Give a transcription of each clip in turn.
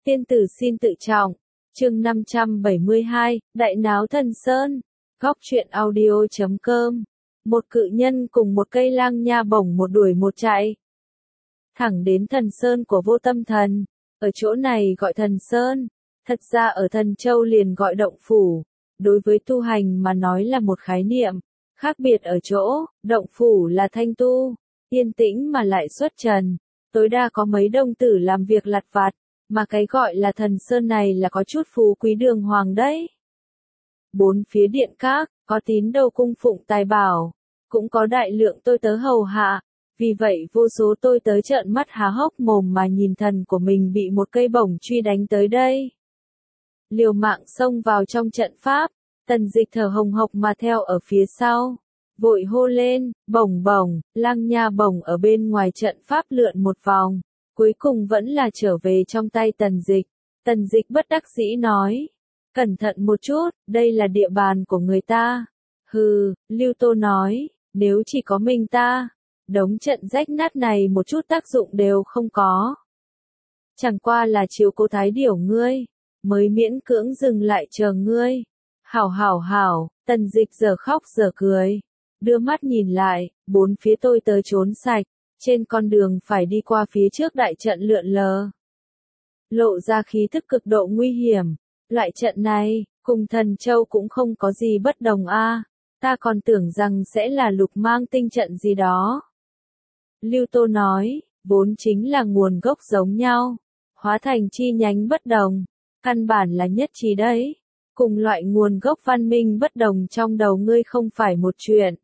Tiên tử xin tự trọng. Chương 572, Đại náo Thần Sơn. Góc truyện audio.com. Một cự nhân cùng một cây lang nha bổng một đuổi một chạy. Thẳng đến Thần Sơn của Vô Tâm Thần. Ở chỗ này gọi Thần Sơn. Thật ra ở Thần Châu liền gọi động phủ. Đối với tu hành mà nói là một khái niệm. Khác biệt ở chỗ, động phủ là thanh tu, yên tĩnh mà lại xuất trần. Tối đa có mấy đồng tử làm việc lặt vặt. Mà cái gọi là Thần Sơn này là có chút phú quý đường hoàng đấy. Bốn phía điện các, có tín đồ cung phụng tài bảo, cũng có đại lượng tôi tớ hầu hạ. Vì vậy vô số tôi tớ trợn mắt há hốc mồm mà nhìn thần của mình bị một cây bổng truy đánh tới đây. Liều mạng xông vào trong trận pháp, Tần Dịch thở hồng hộc mà theo ở phía sau. Vội hô lên, bổng bổng, lang nha bổng ở bên ngoài trận pháp lượn một vòng. Cuối cùng vẫn là trở về trong tay Tần Dịch. Tần Dịch bất đắc dĩ nói. Cẩn thận một chút, đây là địa bàn của người ta. Hừ, Lưu Tô nói, nếu chỉ có mình ta, đống trận rách nát này một chút tác dụng đều không có. Chẳng qua là chiếu cố thái điểu ngươi, mới miễn cưỡng dừng lại chờ ngươi. Hảo, Tần Dịch giờ khóc giờ cười. Đưa mắt nhìn lại, bốn phía tôi tớ trốn sạch. Trên con đường phải đi qua phía trước đại trận lượn lờ. Lộ ra khí thức cực độ nguy hiểm. Loại trận này, cùng Thần Châu cũng không có gì bất đồng a. Ta còn tưởng rằng sẽ là lục mang tinh trận gì đó. Lưu Tô nói, vốn chính là nguồn gốc giống nhau. Hóa thành chi nhánh bất đồng. Căn bản là nhất trí đấy. Cùng loại nguồn gốc văn minh bất đồng trong đầu ngươi không phải một chuyện.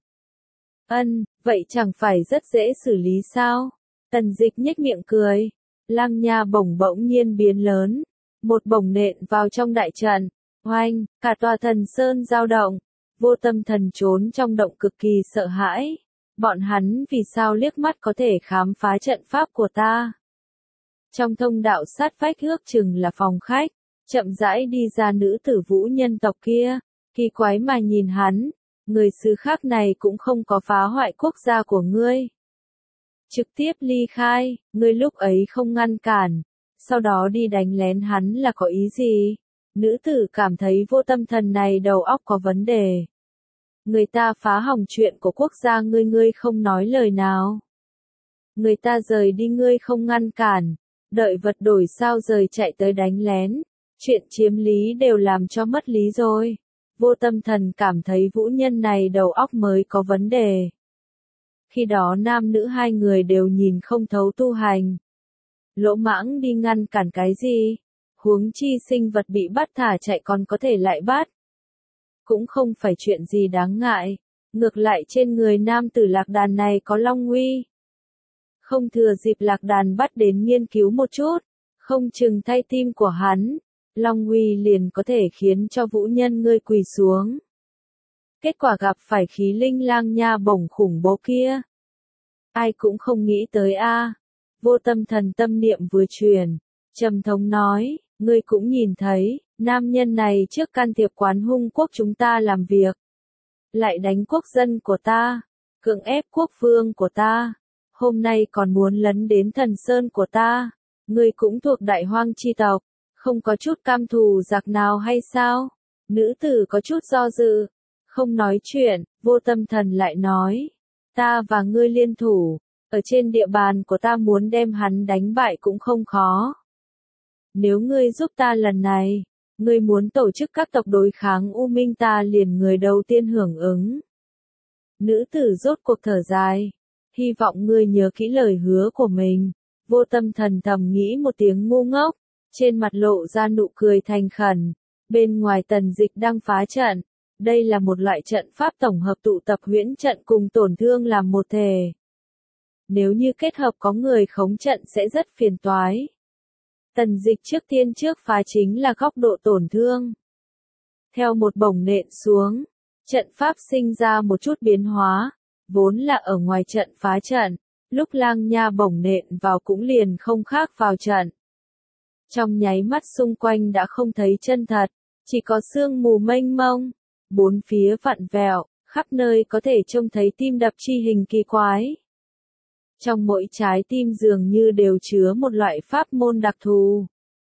Vậy chẳng phải rất dễ xử lý sao? Tần Dịch nhếch miệng cười. Lang nha bổng bỗng nhiên biến lớn. Một bổng nện vào trong đại trận. Oanh, cả tòa Thần Sơn dao động. Vô Tâm Thần trốn trong động cực kỳ sợ hãi. Bọn hắn vì sao liếc mắt có thể khám phá trận pháp của ta? Trong thông đạo sát vách ước chừng là phòng khách. Chậm rãi đi ra nữ tử vũ nhân tộc kia. Kỳ quái mà nhìn hắn. Người xứ khác này cũng không có phá hoại quốc gia của ngươi. Trực tiếp ly khai, ngươi lúc ấy không ngăn cản, sau đó đi đánh lén hắn là có ý gì? Nữ tử cảm thấy Vô Tâm Thần này đầu óc có vấn đề. Người ta phá hỏng chuyện của quốc gia ngươi không nói lời nào. Người ta rời đi ngươi không ngăn cản, đợi vật đổi sao rời chạy tới đánh lén. Chuyện chiếm lý đều làm cho mất lý rồi. Vô Tâm Thần cảm thấy vũ nhân này đầu óc mới có vấn đề. Khi đó nam nữ hai người đều nhìn không thấu tu hành. Lỗ mãng đi ngăn cản cái gì? Huống chi sinh vật bị bắt thả chạy còn có thể lại bắt. Cũng không phải chuyện gì đáng ngại. Ngược lại trên người nam tử lạc đàn này có long uy. Không thừa dịp lạc đàn bắt đến nghiên cứu một chút. Không chừng thay tim của hắn. Long uy liền có thể khiến cho vũ nhân ngươi quỳ xuống. Kết quả gặp phải khí linh lang nha bổng khủng bố kia. Ai cũng không nghĩ tới a. Vô Tâm Thần tâm niệm vừa truyền. Trầm thống nói, ngươi cũng nhìn thấy, nam nhân này trước can thiệp Quán Hung quốc chúng ta làm việc. Lại đánh quốc dân của ta. Cưỡng ép quốc vương của ta. Hôm nay còn muốn lấn đến Thần Sơn của ta. Ngươi cũng thuộc đại hoang chi tộc. Không có chút cam thù giặc nào hay sao? Nữ tử có chút do dự. Không nói chuyện, Vô Tâm Thần lại nói. Ta và ngươi liên thủ. Ở trên địa bàn của ta muốn đem hắn đánh bại cũng không khó. Nếu ngươi giúp ta lần này, ngươi muốn tổ chức các tộc đối kháng U Minh ta liền người đầu tiên hưởng ứng. Nữ tử rốt cuộc thở dài. Hy vọng ngươi nhớ kỹ lời hứa của mình. Vô Tâm Thần thầm nghĩ một tiếng ngu ngốc. Trên mặt lộ ra nụ cười thành khẩn. Bên ngoài Tần Dịch đang phá trận. Đây là một loại trận pháp tổng hợp tụ tập huyễn trận cùng tổn thương làm một thể. Nếu như kết hợp có người khống trận sẽ rất phiền toái. Tần Dịch trước tiên trước phá chính là góc độ tổn thương. Theo một bổng nện xuống, trận pháp sinh ra một chút biến hóa. Vốn là ở ngoài trận phá trận, lúc lang nha bổng nện vào cũng liền không khác vào trận. Trong nháy mắt xung quanh đã không thấy chân thật, chỉ có sương mù mênh mông, bốn phía vặn vẹo, khắp nơi có thể trông thấy tim đập chi hình kỳ quái. Trong mỗi trái tim dường như đều chứa một loại pháp môn đặc thù.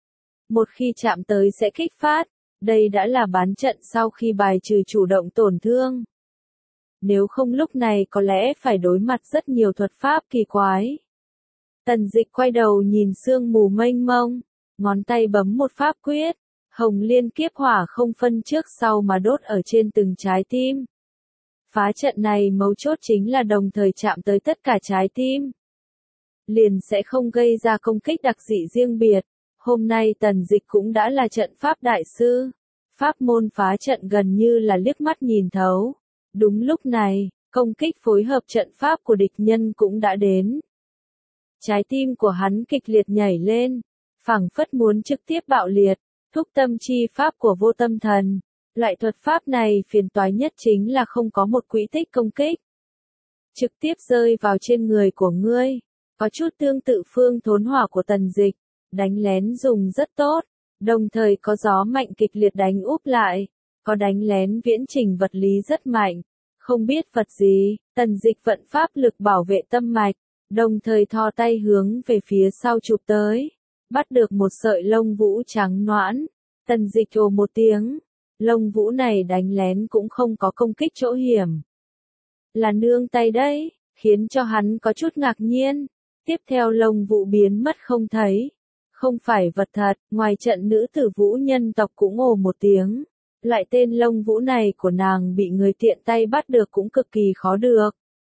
Một khi chạm tới sẽ kích phát, đây đã là bán trận sau khi bài trừ chủ động tổn thương. Nếu không lúc này có lẽ phải đối mặt rất nhiều thuật pháp kỳ quái. Tần Dịch quay đầu nhìn sương mù mênh mông, ngón tay bấm một pháp quyết, hồng liên kiếp hỏa không phân trước sau mà đốt ở trên từng trái tim. Phá trận này mấu chốt chính là đồng thời chạm tới tất cả trái tim. Liền sẽ không gây ra công kích đặc dị riêng biệt. Hôm nay Tần Dịch cũng đã là trận pháp đại sư. Pháp môn phá trận gần như là liếc mắt nhìn thấu. Đúng lúc này, công kích phối hợp trận pháp của địch nhân cũng đã đến. Trái tim của hắn kịch liệt nhảy lên, phảng phất muốn trực tiếp bạo liệt, thúc tâm chi pháp của vô tâm thần. Loại thuật pháp này phiền toái nhất chính là không có một quỹ tích công kích. Trực tiếp rơi vào trên người của ngươi, có chút tương tự phương thốn hỏa của Tần Dịch, đánh lén dùng rất tốt, đồng thời có gió mạnh kịch liệt đánh úp lại, có đánh lén viễn trình vật lý rất mạnh, không biết vật gì, Tần Dịch vận pháp lực bảo vệ tâm mạch, đồng thời thò tay hướng về phía sau chụp tới, bắt được một sợi lông vũ trắng nõn, Tần Dịch ồ một tiếng, lông vũ này đánh lén cũng không có công kích chỗ hiểm. Là nương tay đấy, khiến cho hắn có chút ngạc nhiên, tiếp theo lông vũ biến mất không thấy. Không phải vật thật, ngoài trận nữ tử vũ nhân tộc cũng ồ một tiếng. Loại tên lông vũ này của nàng bị người tiện tay bắt được cũng cực kỳ khó được.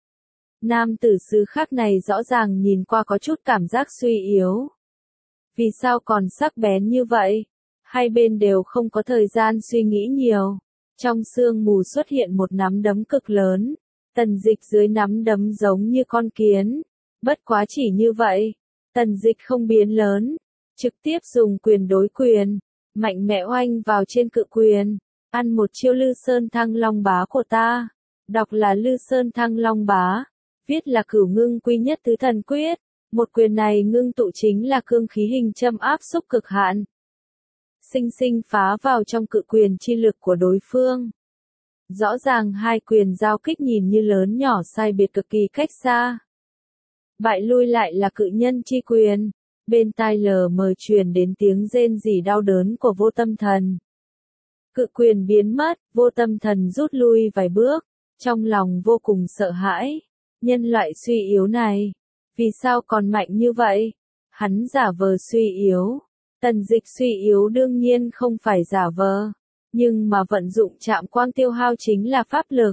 Nam tử sứ khác này rõ ràng nhìn qua có chút cảm giác suy yếu. Vì sao còn sắc bén như vậy? Hai bên đều không có thời gian suy nghĩ nhiều. Trong sương mù xuất hiện một nắm đấm cực lớn. Tần Dịch dưới nắm đấm giống như con kiến. Bất quá chỉ như vậy. Tần Dịch không biến lớn. Trực tiếp dùng quyền đối quyền. Mạnh mẽ oanh vào trên cự quyền. Ăn một chiêu Lư Sơn Thăng Long Bá của ta. Đọc là Lư Sơn Thăng Long Bá. Viết là Cửu Ngưng Quy Nhất Tứ Thần Quyết. Một quyền này ngưng tụ chính là cương khí hình châm áp xúc cực hạn. Sinh sinh phá vào trong cự quyền chi lực của đối phương. Rõ ràng hai quyền giao kích nhìn như lớn nhỏ sai biệt cực kỳ cách xa. Bại lui lại là cự nhân chi quyền. Bên tai lờ mờ truyền đến tiếng rên rỉ đau đớn của vô tâm thần. Cự quyền biến mất, vô tâm thần rút lui vài bước, trong lòng vô cùng sợ hãi. Nhân loại suy yếu này, vì sao còn mạnh như vậy? Hắn giả vờ suy yếu. Tần Dịch suy yếu đương nhiên không phải giả vờ, nhưng mà vận dụng chạm quang tiêu hao chính là pháp lực.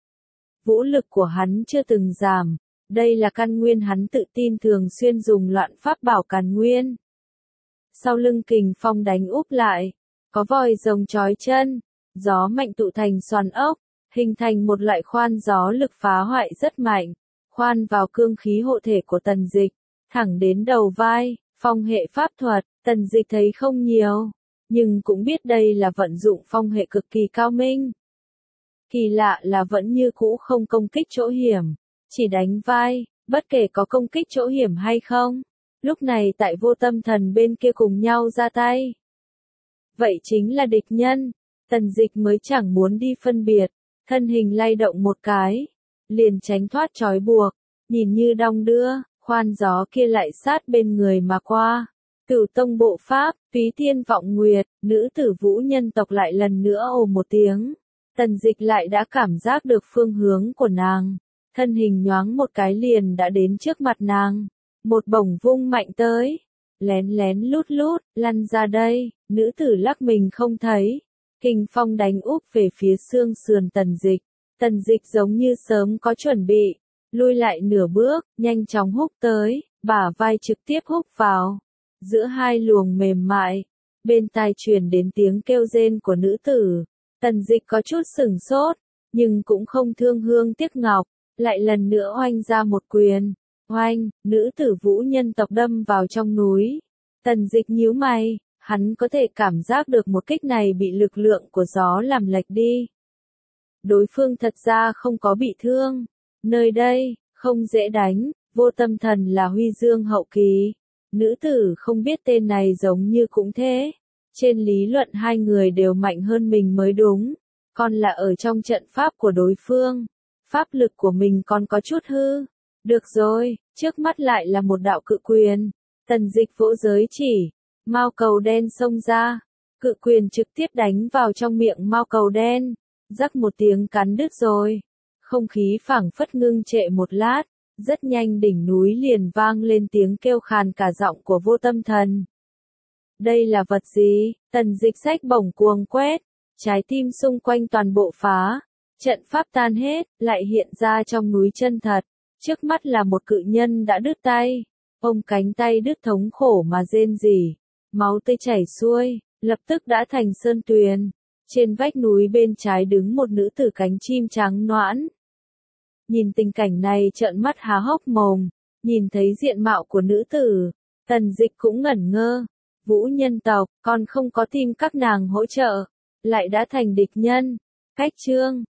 Vũ lực của hắn chưa từng giảm, đây là căn nguyên hắn tự tin thường xuyên dùng loạn pháp bảo càn nguyên. Sau lưng kình phong đánh úp lại, có vòi rồng trói chân, gió mạnh tụ thành xoàn ốc, hình thành một loại khoan gió lực phá hoại rất mạnh, khoan vào cương khí hộ thể của Tần Dịch, thẳng đến đầu vai, phong hệ pháp thuật, Tần Dịch thấy không nhiều, nhưng cũng biết đây là vận dụng phong hệ cực kỳ cao minh. Kỳ lạ là vẫn như cũ không công kích chỗ hiểm, chỉ đánh vai, bất kể có công kích chỗ hiểm hay không. Lúc này tại vô tâm thần bên kia cùng nhau ra tay. Vậy chính là địch nhân, Tần Dịch mới chẳng muốn đi phân biệt, thân hình lay động một cái, liền tránh thoát trói buộc, nhìn như đong đưa, khoan gió kia lại sát bên người mà qua. Cửu tông bộ pháp, Phí Thiên Vọng Nguyệt, nữ tử vũ nhân tộc lại lần nữa ồ một tiếng. Tần Dịch lại đã cảm giác được phương hướng của nàng, thân hình nhoáng một cái liền đã đến trước mặt nàng. Một bổng vung mạnh tới, lén lén lút lút, lăn ra đây, nữ tử lắc mình không thấy. Kình phong đánh úp về phía xương sườn Tần Dịch. Tần Dịch giống như sớm có chuẩn bị, lui lại nửa bước, nhanh chóng húc tới, bả vai trực tiếp húc vào. Giữa hai luồng mềm mại, bên tai truyền đến tiếng kêu rên của nữ tử. Tần Dịch có chút sửng sốt, nhưng cũng không thương hương tiếc ngọc, lại lần nữa oanh ra một quyền. Oanh, nữ tử vũ nhân tộc đâm vào trong núi. Tần Dịch nhíu mày, hắn có thể cảm giác được một kích này bị lực lượng của gió làm lệch đi. Đối phương thật ra không có bị thương. Nơi đây, không dễ đánh, vô tâm thần là huy dương hậu kỳ. Nữ tử không biết tên này giống như cũng thế. Trên lý luận hai người đều mạnh hơn mình mới đúng. Còn là ở trong trận pháp của đối phương. Pháp lực của mình còn có chút hư. Được rồi, trước mắt lại là một đạo cự quyền. Tần Dịch vỗ giới chỉ. Mao cầu đen xông ra, cự quyền trực tiếp đánh vào trong miệng mao cầu đen, rắc một tiếng cắn đứt rồi. Không khí phảng phất ngưng trệ một lát, rất nhanh đỉnh núi liền vang lên tiếng kêu khàn cả giọng của Vô Tâm Thần. Đây là vật gì? Tần Dịch xách bổng cuồng quét, trái tim xung quanh toàn bộ phá, trận pháp tan hết, lại hiện ra trong núi chân thật, trước mắt là một cự nhân đã đứt tay, ông cánh tay đứt thống khổ mà rên rỉ, máu tươi chảy xuôi, lập tức đã thành sơn tuyền. Trên vách núi bên trái đứng một nữ tử cánh chim trắng nõn. Nhìn tình cảnh này trợn mắt há hốc mồm, nhìn thấy diện mạo của nữ tử, Tần Dịch cũng ngẩn ngơ. Vũ nhân tộc, còn không có tìm các nàng hỗ trợ, lại đã thành địch nhân. Cách chương